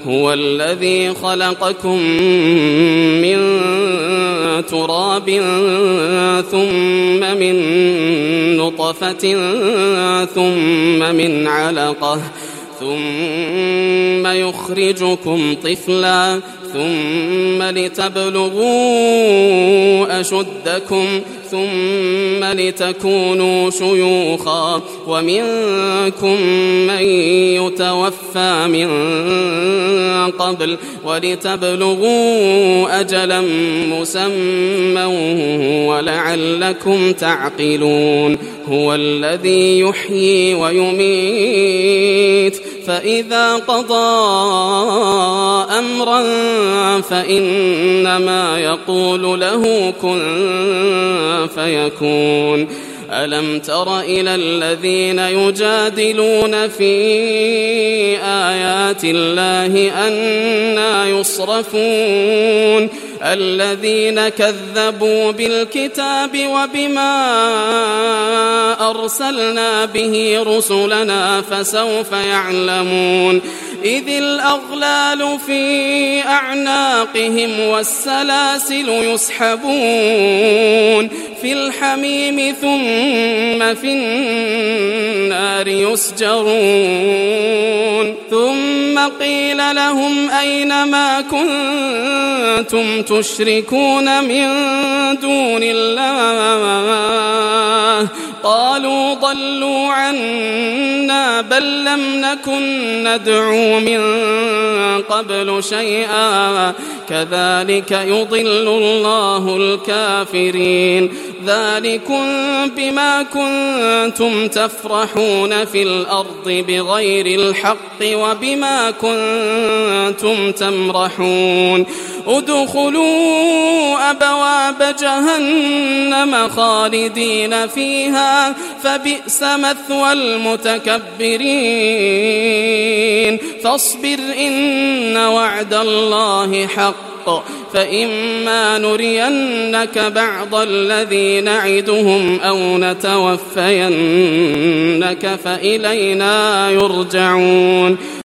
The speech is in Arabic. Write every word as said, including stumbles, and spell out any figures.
هو الذي خلقكم من تراب ثم من نطفة ثم من علقة ثم يخرجكم طفلا ثم لتبلغوا أشدكم ثم لتكونوا شيوخا ومنكم من يتوفى من قبل ولتبلغوا أجلا مسمى ولعلكم تعقلون هو الذي يحيي ويميت فإذا قضى أمرا فإنما يقول له كن فيكون ألم تر إلى الذين يجادلون في آيات الله أنى يصرفون الذين كذبوا بالكتاب وبما أرسلنا به رسلنا فسوف يعلمون إذ الأغلال في أعناقهم والسلاسل يسحبون في الحميم ثم في النار يسجرون ثم قيل لهم أين ما كنتم تشركون من دون الله قالوا ضلوا عنا بل لم نكن ندعو من قبل شيئا كذلك يضل الله الكافرين ذلكم بما كنتم تفرحون في الأرض بغير الحق وبما كنتم تمرحون ادخلوا أبواب جهنم خالدين فيها فبئس مثوى المتكبرين فاصبر إن وعد الله حق فإما نرينك بعض الذي نعدهم أو نتوفينك فإلينا يرجعون